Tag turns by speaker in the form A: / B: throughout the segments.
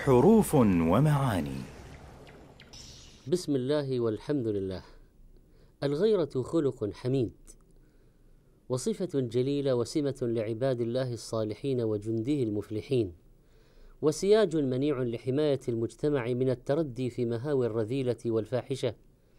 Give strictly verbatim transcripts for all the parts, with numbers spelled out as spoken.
A: حروف ومعاني.
B: بسم الله والحمد لله. الغيرة خلق حميد، وصفة جليلة، وسمة لعباد الله الصالحين وجنده المفلحين، وسياج منيع لحماية المجتمع من التردي في مهاوي الرذيلة والفاحشة.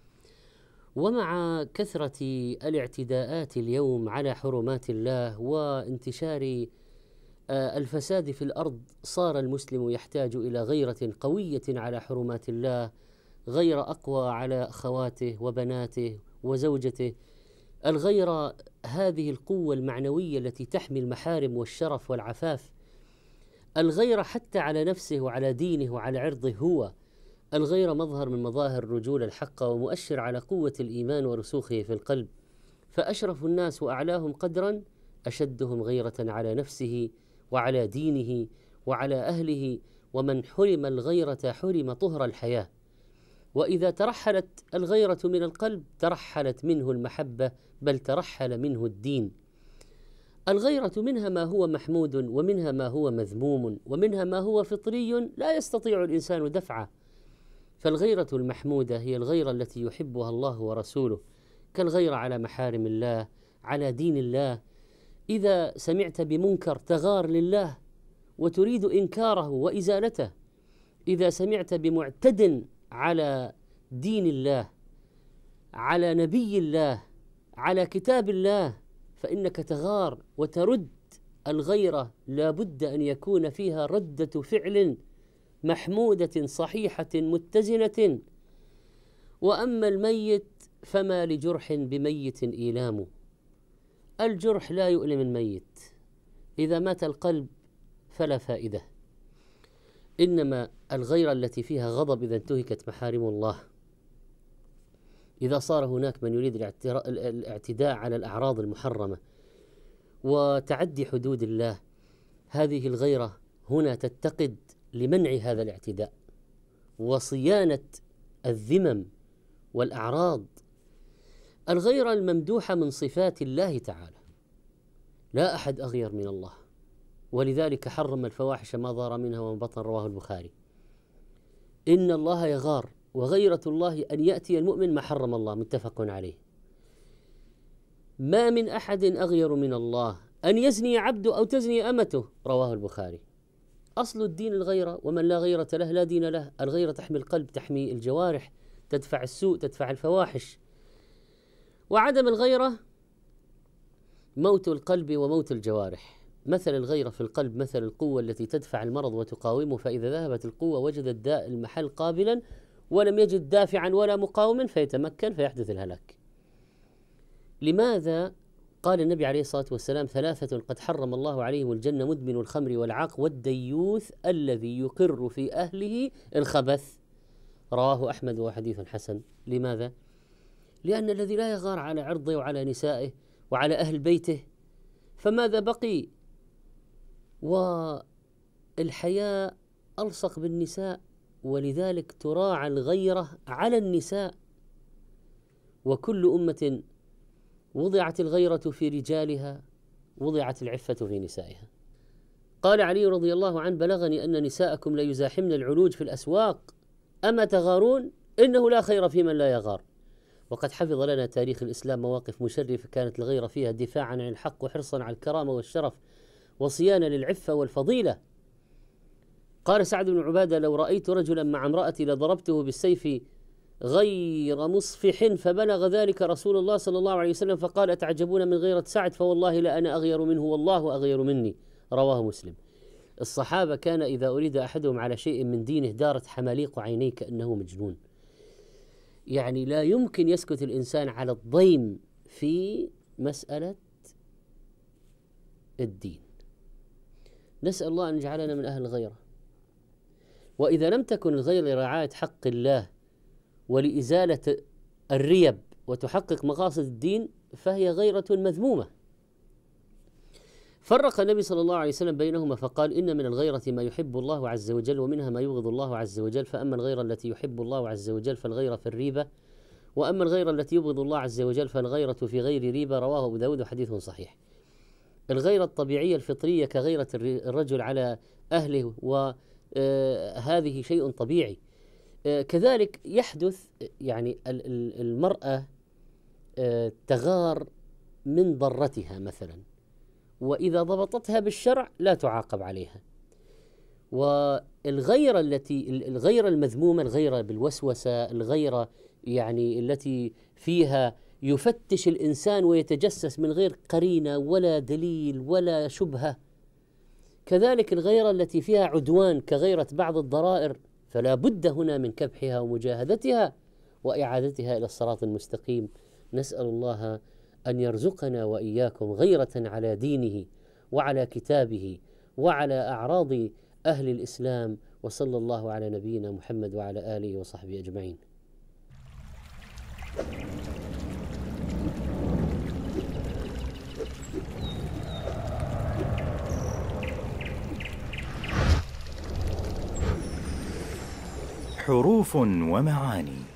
B: ومع كثرة الاعتداءات اليوم على حرمات الله وانتشار الفساد في الأرض، صار المسلم يحتاج إلى غيرة قوية على حرمات الله، غير أقوى على أخواته وبناته وزوجته. الغيرة هذه القوة المعنوية التي تحمي المحارم والشرف والعفاف. الغيرة حتى على نفسه وعلى دينه وعلى عرضه هو. الغيرة مظهر من مظاهر الرجولة الحقة، ومؤشر على قوة الإيمان ورسوخه في القلب. فأشرف الناس وأعلاهم قدرا أشدهم غيرة على نفسه وعلى دينه وعلى أهله. ومن حرم الغيرة حرم طهر الحياة. وإذا ترحلت الغيرة من القلب ترحلت منه المحبة، بل ترحل منه الدين. الغيرة منها ما هو محمود، ومنها ما هو مذموم، ومنها ما هو فطري لا يستطيع الإنسان دفعه. فالغيرة المحمودة هي الغيرة التي يحبها الله ورسوله، كالغيرة على محارم الله، على دين الله. إذا سمعت بمنكر تغار لله وتريد إنكاره وإزالته. إذا سمعت بمعتد على دين الله، على نبي الله، على كتاب الله، فإنك تغار وترد. الغيرة لا بد أن يكون فيها ردة فعل محمودة صحيحة متزنة. وأما الميت فما لجرح بميت إيلام. الجرح لا يؤلم الميت، إذا مات القلب فلا فائدة. إنما الغيرة التي فيها غضب إذا انتهكت محارم الله، إذا صار هناك من يريد الاعتداء على الأعراض المحرمة وتعدي حدود الله، هذه الغيرة هنا تتقد لمنع هذا الاعتداء وصيانة الذمم والأعراض. الغيرة الممدوحة من صفات الله تعالى، لا أحد أغير من الله، ولذلك حرم الفواحش ما ظهر منها وما بطن، رواه البخاري. إن الله يغار، وغيرة الله أن يأتي المؤمن ما حرم الله، متفق عليه. ما من أحد أغير من الله أن يزني عبده أو تزني أمته، رواه البخاري. أصل الدين الغيرة، ومن لا غيرة له لا دين له. الغيرة تحمي القلب، تحمي الجوارح، تدفع السوء، تدفع الفواحش. وعدم الغيرة موت القلب وموت الجوارح. مثل الغيرة في القلب مثل القوة التي تدفع المرض وتقاومه، فإذا ذهبت القوة وجد الداء المحل قابلا، ولم يجد دافعا ولا مقاوما فيتمكن فيحدث الهلاك. لماذا قال النبي عليه الصلاة والسلام: ثلاثة قد حرم الله عليهم الجنة، مدمن الخمر والعاق والديوث الذي يقر في أهله الخبث. رواه أحمد وحديث حسن. لماذا؟ لأن الذي لا يغار على عرضه وعلى نسائه وعلى أهل بيته فماذا بقي؟ والحياء ألصق بالنساء، ولذلك تراعى الغيرة على النساء. وكل أمة وضعت الغيرة في رجالها وضعت العفة في نسائها. قال علي رضي الله عنه: بلغني أن نساءكم ليزاحمن العلوج في الأسواق، أما تغارون؟ إنه لا خير في من لا يغار. وقد حفظ لنا تاريخ الإسلام مواقف مشرفة كانت الغيرة فيها دفاعا عن الحق وحرصا على الكرامة والشرف وصيانة للعفة والفضيلة. قال سعد بن عبادة: لو رأيت رجلا مع امرأتي لضربته بالسيف غير مصفح، فبلغ ذلك رسول الله صلى الله عليه وسلم فقال: أتعجبون من غيرة سعد؟ فوالله لا أنا أغير منه والله أغير مني. رواه مسلم. الصحابة كان إذا أريد أحدهم على شيء من دينه دارت حماليق عينيه كأنه مجنون. يعني لا يمكن يسكت الإنسان على الضيم في مسألة الدين. نسأل الله أن يجعلنا من أهل الغيرة. وإذا لم تكن الغيرة لرعاية حق الله ولإزالة الريب وتحقق مقاصد الدين فهي غيرة مذمومة. فرق النبي صلى الله عليه وسلم بينهما فقال: إن من الغيرة ما يحب الله عز وجل، ومنها ما يبغض الله عز وجل. فأما الغيرة التي يحب الله عز وجل فالغيرة في الريبة، وأما الغيرة التي يبغض الله عز وجل فالغيرة في غير ريبة. رواه أبو داود وحديث صحيح. الغيرة الطبيعية الفطرية كغيرة الرجل على أهله آه هذه شيء طبيعي. آه كذلك يحدث يعني المرأة آه تغار من ضرتها مثلا، وإذا ضبطتها بالشرع لا تعاقب عليها. والغيرة التي الغيرة المذمومة، الغيرة بالوسوسة، الغيرة يعني التي فيها يفتش الإنسان ويتجسس من غير قرينة ولا دليل ولا شبهة، كذلك الغيرة التي فيها عدوان كغيرة بعض الضرائر، فلا بد هنا من كبحها ومجاهدتها وإعادتها إلى الصراط المستقيم. نسأل الله أن يرزقنا وإياكم غيرة على دينه وعلى كتابه وعلى أعراض أهل الإسلام، وصلى الله على نبينا محمد وعلى آله وصحبه أجمعين.
A: حروف ومعاني.